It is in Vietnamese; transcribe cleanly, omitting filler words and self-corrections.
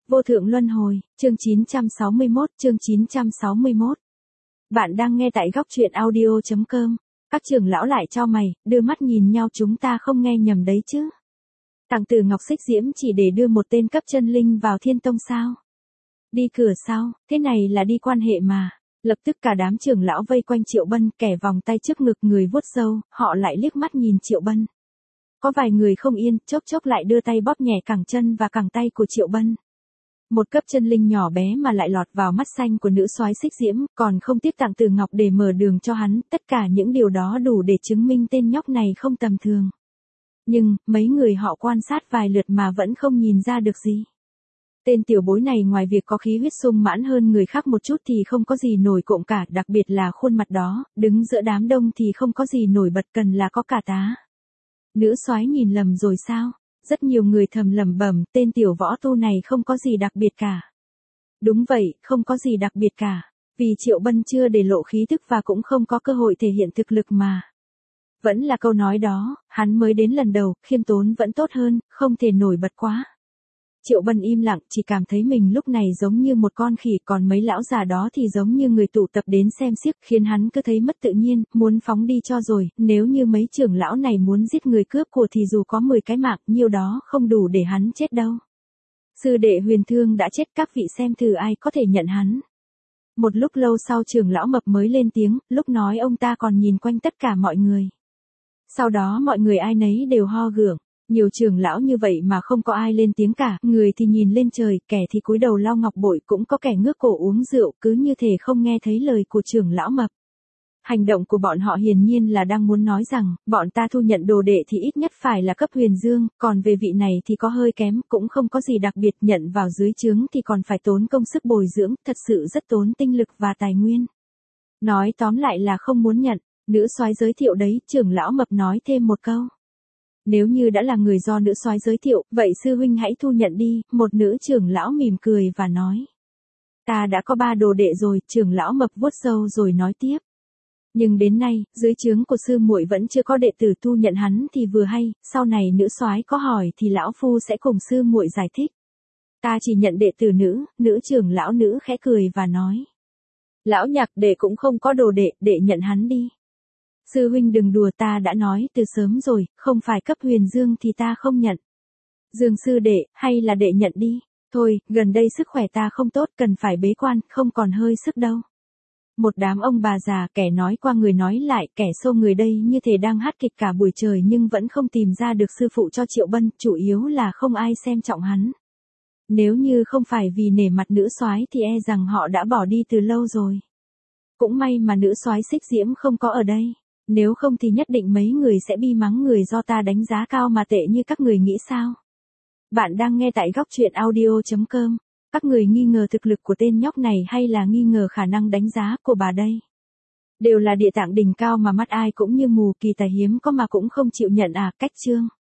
Vô thượng luân hồi, chương 961, chương 961. Bạn đang nghe tại góc truyện audio.com. Các trưởng lão lại cho mày, đưa mắt nhìn nhau, chúng ta không nghe nhầm đấy chứ. Tàng Tử Ngọc Xích Diễm chỉ để đưa một tên cấp chân linh vào Thiên Tông sao? Đi cửa sau, thế này là đi quan hệ mà. Lập tức cả đám trưởng lão vây quanh Triệu Bân, kẻ vòng tay trước ngực người vuốt râu, họ lại liếc mắt nhìn Triệu Bân. Có vài người không yên, chốc chốc lại đưa tay bóp nhẹ cẳng chân và cẳng tay của Triệu Bân. Một cấp chân linh nhỏ bé mà lại lọt vào mắt xanh của nữ soái Xích Diễm, còn không tiếc Tàng Tử Ngọc để mở đường cho hắn, tất cả những điều đó đủ để chứng minh tên nhóc này không tầm thường. Nhưng, mấy người họ quan sát vài lượt mà vẫn không nhìn ra được gì. Tên tiểu bối này ngoài việc có khí huyết sung mãn hơn người khác một chút thì không có gì nổi cộm cả, đặc biệt là khuôn mặt đó, đứng giữa đám đông thì không có gì nổi bật, cần là có cả tá. Nữ soái nhìn lầm rồi sao? Rất nhiều người thầm lẩm bẩm, tên tiểu võ tu này không có gì đặc biệt cả. Đúng vậy, không có gì đặc biệt cả. Vì Triệu Bân chưa để lộ khí tức và cũng không có cơ hội thể hiện thực lực mà. Vẫn là câu nói đó, hắn mới đến lần đầu, khiêm tốn vẫn tốt hơn, không thể nổi bật quá. Triệu Bân im lặng, chỉ cảm thấy mình lúc này giống như một con khỉ, còn mấy lão già đó thì giống như người tụ tập đến xem xiếc, khiến hắn cứ thấy mất tự nhiên, muốn phóng đi cho rồi. Nếu như mấy trưởng lão này muốn giết người cướp của thì dù có 10 cái mạng, nhiêu đó không đủ để hắn chết đâu. Sư đệ Huyền Thương đã chết, các vị xem thử ai có thể nhận hắn. Một lúc lâu sau trưởng lão mập mới lên tiếng, lúc nói ông ta còn nhìn quanh tất cả mọi người. Sau đó mọi người ai nấy đều ho gượng. Nhiều trưởng lão như vậy mà không có ai lên tiếng cả, người thì nhìn lên trời, kẻ thì cúi đầu lau ngọc bội, cũng có kẻ ngước cổ uống rượu, cứ như thể không nghe thấy lời của trưởng lão mập. Hành động của bọn họ hiển nhiên là đang muốn nói rằng, bọn ta thu nhận đồ đệ thì ít nhất phải là cấp huyền dương, còn về vị này thì có hơi kém, cũng không có gì đặc biệt, nhận vào dưới trướng thì còn phải tốn công sức bồi dưỡng, thật sự rất tốn tinh lực và tài nguyên. Nói tóm lại là không muốn nhận, nữ soái giới thiệu đấy, trưởng lão mập nói thêm một câu. Nếu như đã là người do nữ soái giới thiệu, vậy sư huynh hãy thu nhận đi, một nữ trưởng lão mỉm cười và nói. Ta đã có 3 đồ đệ rồi, trưởng lão mập vuốt râu rồi nói tiếp. Nhưng đến nay, dưới trướng của sư muội vẫn chưa có đệ tử thu nhận hắn thì vừa hay, sau này nữ soái có hỏi thì lão phu sẽ cùng sư muội giải thích. Ta chỉ nhận đệ tử nữ trưởng lão nữ khẽ cười và nói. Lão Nhạc đệ cũng không có đồ đệ, đệ nhận hắn đi. Sư huynh đừng đùa, ta đã nói từ sớm rồi, không phải cấp huyền dương thì ta không nhận. Dương sư đệ, hay là đệ nhận đi. Thôi, gần đây sức khỏe ta không tốt, cần phải bế quan, không còn hơi sức đâu. Một đám ông bà già, kẻ nói qua người nói lại, kẻ xô người đây như thể đang hát kịch cả buổi trời nhưng vẫn không tìm ra được sư phụ cho Triệu Bân, chủ yếu là không ai xem trọng hắn. Nếu như không phải vì nể mặt nữ soái thì e rằng họ đã bỏ đi từ lâu rồi. Cũng may mà nữ soái Xích Diễm không có ở đây. Nếu không thì nhất định mấy người sẽ bi mắng người do ta đánh giá cao mà tệ như các người nghĩ sao. Bạn đang nghe tại góc truyện audio.com. Các người nghi ngờ thực lực của tên nhóc này hay là nghi ngờ khả năng đánh giá của bà đây? Đều là địa tạng đỉnh cao mà mắt ai cũng như mù, kỳ tài hiếm có mà cũng không chịu nhận à, cách chương.